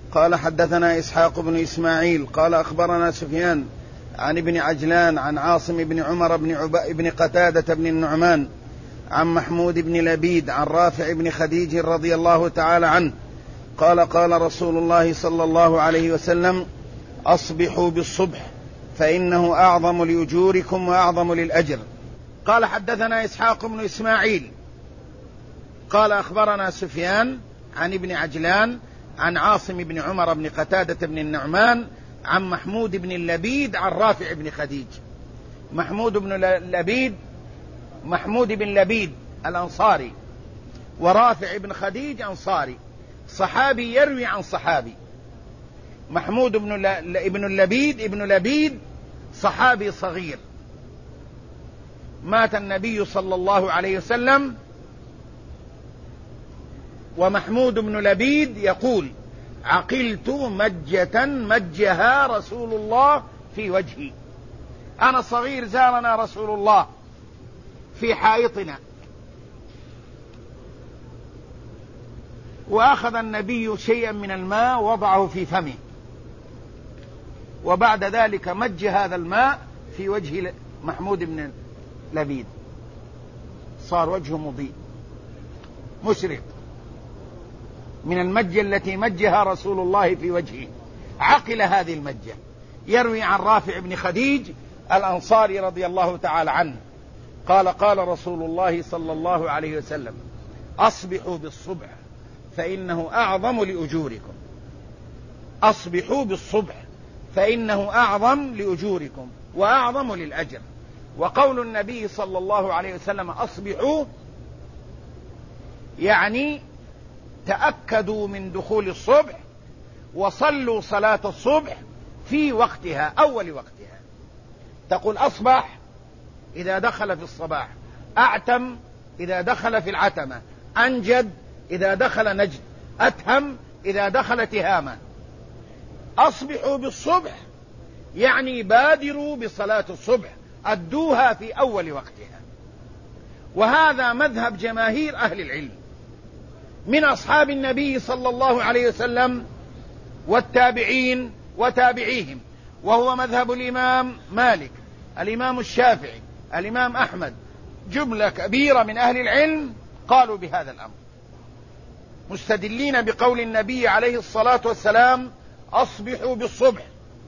قال حدثنا إسحاق بن إسماعيل قال أخبرنا سفيان عن ابن عجلان عن عاصم بن عمر بن قتادة بن النعمان عن محمود بن لبيد عن رافع بن خديج رضي الله تعالى عنه قال قال رسول الله صلى الله عليه وسلم: أصبحوا بالصبح فإنه أعظم لأجوركم وأعظم للأجر. قال حدثنا إسحاق بن إسماعيل قال أخبرنا سفيان عن ابن عجلان عن عاصم بن عمر بن قتادة بن النعمان عن محمود بن لبيد عن رافع بن خديج. محمود بن لبيد الأنصاري، ورافع بن خديج أنصاري، صحابي يروي عن صحابي. محمود بن لبيد صحابي صغير، مات النبي صلى الله عليه وسلم، ومحمود بن لبيد يقول: عقلت مجة مجها رسول الله في وجهي. أنا صغير زارنا رسول الله في حائطنا، وأخذ النبي شيئا من الماء وضعه في فمه، وبعد ذلك مج هذا الماء في وجه محمود بن لبيد، صار وجهه مضيء مشرق من المجة التي مجها رسول الله في وجهه. عقل هذه المجة. يروي عن رافع بن خديج الأنصاري رضي الله تعالى عنه قال قال رسول الله صلى الله عليه وسلم: أصبحوا بالصبح فإنه أعظم لأجوركم. أصبحوا بالصبح فإنه أعظم لأجوركم وأعظم للأجر. وقول النبي صلى الله عليه وسلم أصبحوا يعني تأكدوا من دخول الصبح وصلوا صلاة الصبح في وقتها، أول وقتها. تقول أصبح إذا دخل في الصباح، أعتم إذا دخل في العتمة، أنجد إذا دخل نجد، أتهم إذا دخل تهامة. أصبحوا بالصبح يعني بادروا بصلاة الصبح، أدوها في أول وقتها. وهذا مذهب جماهير أهل العلم من أصحاب النبي صلى الله عليه وسلم والتابعين وتابعيهم، وهو مذهب الإمام مالك، الإمام الشافعي، الإمام أحمد. جملة كبيرة من أهل العلم قالوا بهذا الأمر، مستدلين بقول النبي عليه الصلاة والسلام: أصبحوا بالصبح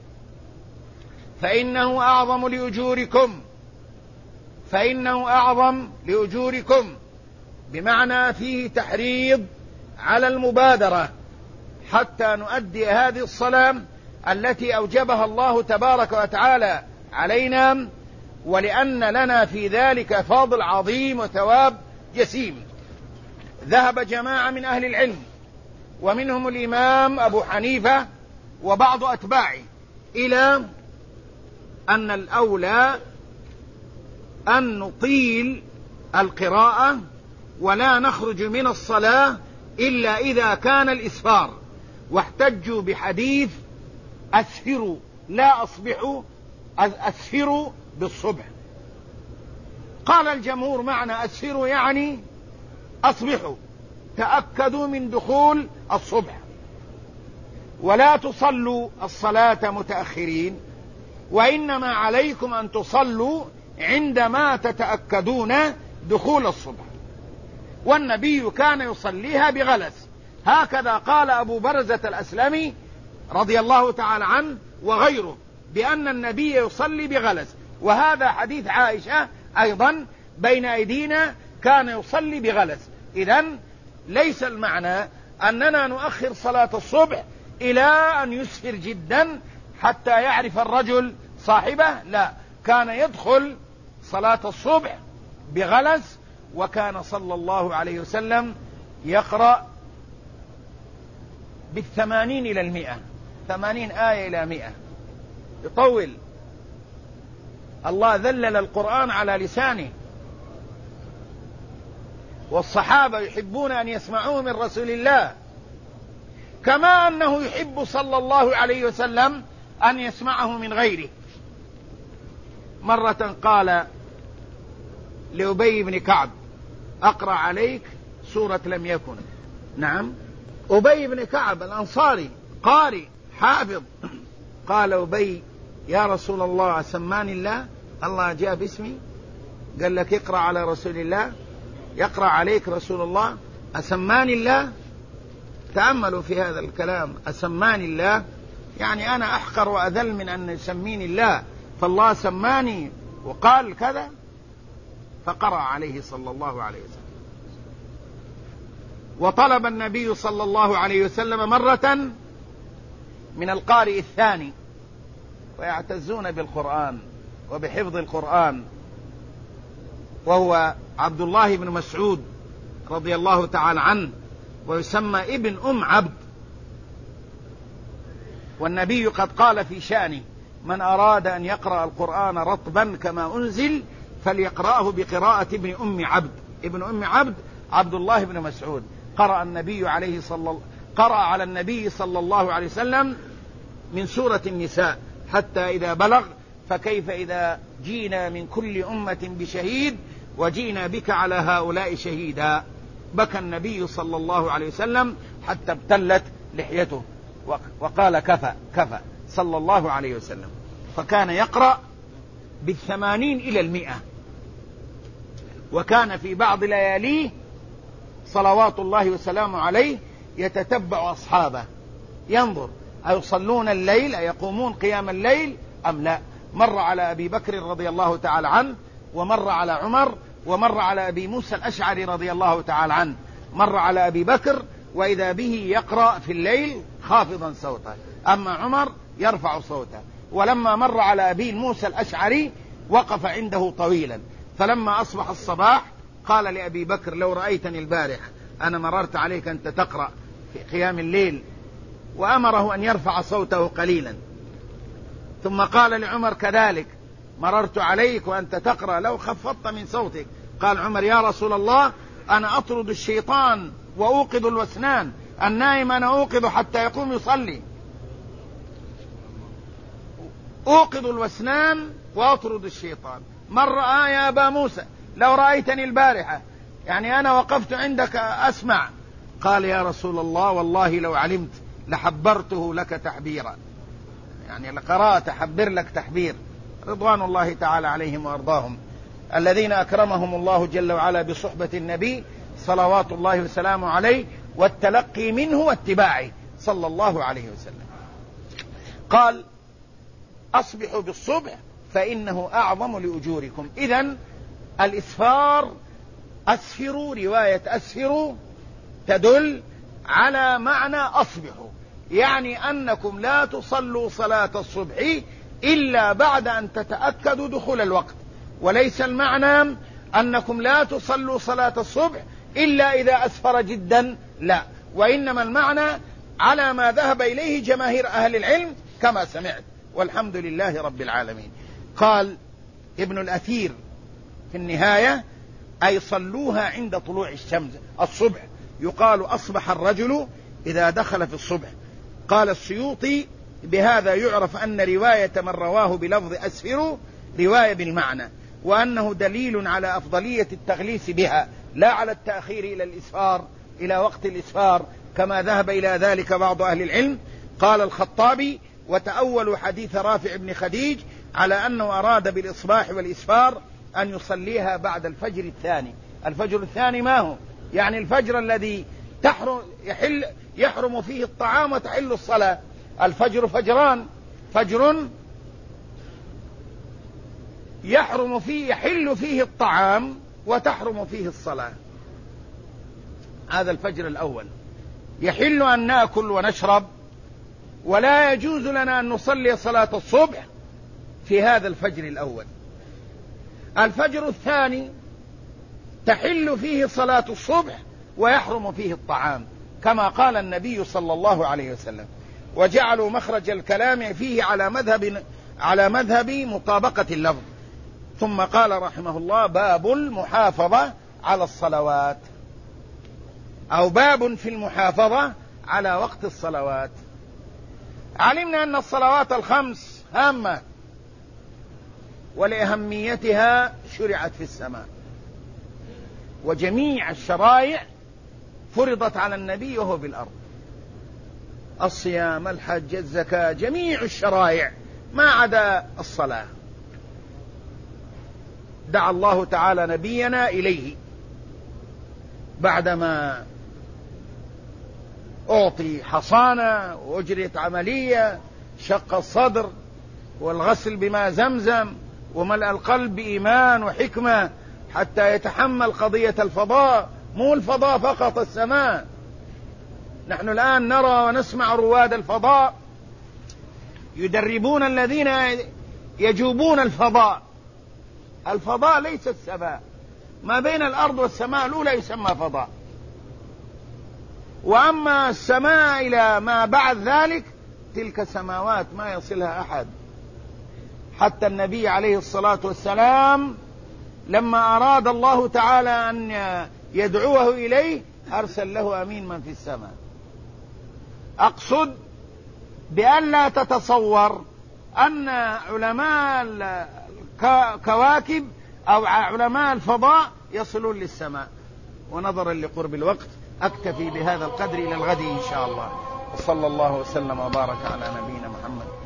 فإنه أعظم لأجوركم. فإنه أعظم لأجوركم بمعنى فيه تحريض على المبادرة حتى نؤدي هذه الصلاة التي أوجبها الله تبارك وتعالى علينا، ولأن لنا في ذلك فضل عظيم وثواب جسيم. ذهب جماعة من أهل العلم ومنهم الإمام أبو حنيفة وبعض أتباعه إلى أن الأولى أن نطيل القراءة ولا نخرج من الصلاة إلا إذا كان الإسفار، واحتجوا بحديث أسفروا لا أصبحوا، أسفروا بالصبح. قال الجمهور معنى أسفروا يعني أصبحوا، تأكدوا من دخول الصبح، ولا تصلوا الصلاة متأخرين، وإنما عليكم أن تصلوا عندما تتأكدون دخول الصبح. والنبي كان يصليها بغلس، هكذا قال أبو برزة الأسلمي رضي الله تعالى عنه وغيره بأن النبي يصلي بغلس. وهذا حديث عائشة أيضا بين أيدينا، كان يصلي بغلس. إذن ليس المعنى أننا نؤخر صلاة الصبح إلى أن يسفر جدا حتى يعرف الرجل صاحبه، لا، كان يدخل صلاة الصبح بغلس. وكان صلى الله عليه وسلم يقرأ 80 إلى 100، 80 آية إلى 100، يطول. الله ذلل القرآن على لسانه، والصحابة يحبون أن يسمعوه من رسول الله، كما أنه يحب صلى الله عليه وسلم أن يسمعه من غيره. مرة قال لأبي بن كعب: أقرأ عليك سورة لم يكن. نعم، أبي بن كعب الأنصاري قارئ حافظ. قال أبي يا رسول الله أسماني الله؟ الله جاء باسمي، قال لك اقرأ على رسول الله، يقرأ عليك رسول الله، أسماني الله؟ تأملوا في هذا الكلام، أسماني الله يعني أنا أحقر وأذل من أن يسميني الله، فالله سماني وقال كذا. فقرأ عليه صلى الله عليه وسلم. وطلب النبي صلى الله عليه وسلم مرة من القارئ الثاني، ويعتزون بالقرآن وبحفظ القرآن، وهو عبد الله بن مسعود رضي الله تعالى عنه، ويسمى ابن أم عبد. والنبي قد قال في شأنه: من أراد أن يقرأ القرآن رطبا كما أنزل فليقرأه بقراءة ابن أم عبد. ابن أم عبد عبد الله بن مسعود. قرأ على النبي صلى الله عليه وسلم من سورة النساء حتى إذا بلغ: فكيف إذا جينا من كل أمة بشهيد وجينا بك على هؤلاء شهيدا. بكى النبي صلى الله عليه وسلم حتى ابتلت لحيته وقال: كفى كفى صلى الله عليه وسلم. فكان يقرأ 80 إلى 100. وكان في بعض لياليه صلوات الله وسلامه عليه يتتبع أصحابه، ينظر أيصلون الليل، أيقومون قيام الليل أم لا. مر على أبي بكر رضي الله تعالى عنه، ومر على عمر، ومر على أبي موسى الأشعري رضي الله تعالى عنه. مر على أبي بكر وإذا به يقرأ في الليل خافضا صوته، أما عمر يرفع صوته. ولما مر على أبي موسى الأشعري وقف عنده طويلا، فلما أصبح الصباح قال لأبي بكر: لو رأيتني البارح أنا مررت عليك أنت تقرأ في قيام الليل، وأمره أن يرفع صوته قليلا. ثم قال لعمر كذلك: مررت عليك وأنت تقرأ لو خفضت من صوتك. قال عمر: يا رسول الله أنا أطرد الشيطان وأوقظ الوسنان، النائم أنا أوقظ حتى يقوم يصلي، أوقظ الوسنان وأطرد الشيطان. من رأى يا أبا موسى لو رأيتني البارحة، يعني أنا وقفت عندك أسمع. قال: يا رسول الله والله لو علمت لحبرته لك تحبيرا، يعني لقرأت أحبر لك تحبير. رضوان الله تعالى عليهم وأرضاهم، الذين أكرمهم الله جل وعلا بصحبة النبي صلوات الله وسلامه عليه والتلقي منه واتباعه صلى الله عليه وسلم. قال: أصبحوا بالصبح فإنه أعظم لأجوركم. إذن الإسفار، أسفروا، رواية أسفروا تدل على معنى أصبحوا، يعني أنكم لا تصلوا صلاة الصبح إلا بعد أن تتأكدوا دخول الوقت، وليس المعنى أنكم لا تصلوا صلاة الصبح إلا إذا أسفر جدا، لا، وإنما المعنى على ما ذهب إليه جماهير أهل العلم كما سمعت، والحمد لله رب العالمين. قال ابن الأثير في النهاية: أي صلوها عند طلوع الشمس الصبح. يقال أصبح الرجل إذا دخل في الصبح. قال السيوطي: بهذا يعرف أن رواية من رواه بلفظ أسفروا رواية بالمعنى، وأنه دليل على أفضلية التغليس بها لا على التأخير إلى الإسفار، إلى وقت الإسفار، كما ذهب إلى ذلك بعض أهل العلم. قال الخطابي: وتأولوا حديث رافع بن خديج على أنه أراد بالإصباح والإسفار أن يصليها بعد الفجر الثاني. الفجر الثاني ما هو؟ يعني الفجر الذي يحرم فيه الطعام وتحل الصلاة. الفجر فجران: فجر يحل فيه الطعام وتحرم فيه الصلاة، هذا الفجر الأول. يحل أن نأكل ونشرب، ولا يجوز لنا أن نصلي صلاة الصبح في هذا الفجر الأول. الفجر الثاني تحل فيه صلاة الصبح ويحرم فيه الطعام، كما قال النبي صلى الله عليه وسلم. وجعلوا مخرج الكلام فيه على مذهب مطابقة اللفظ. ثم قال رحمه الله: باب المحافظة على الصلوات، أو باب في المحافظة على وقت الصلوات. علمنا أن الصلوات الخمس هامة، ولأهميتها شرعت في السماء، وجميع الشرائع فرضت على النبي وهو في الأرض. الصيام، الحج، الزكاة، جميع الشرائع ما عدا الصلاة. دعا الله تعالى نبينا إليه بعدما أعطي حصانة وأجريت عملية شق الصدر والغسل بماء زمزم وملأ القلب بإيمان وحكمة حتى يتحمل قضية الفضاء، مو الفضاء فقط، السماء. نحن الآن نرى ونسمع رواد الفضاء يدربون الذين يجوبون الفضاء. الفضاء ليس السماء، ما بين الأرض والسماء الأولى يسمى فضاء، وأما السماء إلى ما بعد ذلك تلك سماوات ما يصلها أحد. حتى النبي عليه الصلاة والسلام لما أراد الله تعالى أن يدعوه إليه أرسل له أمين من في السماء. أقصد بأن لا تتصور أن علماء الكواكب أو علماء الفضاء يصلون للسماء. ونظرا لقرب الوقت أكتفي بهذا القدر إلى الغد إن شاء الله، وصلى الله وسلم وبارك على نبينا محمد.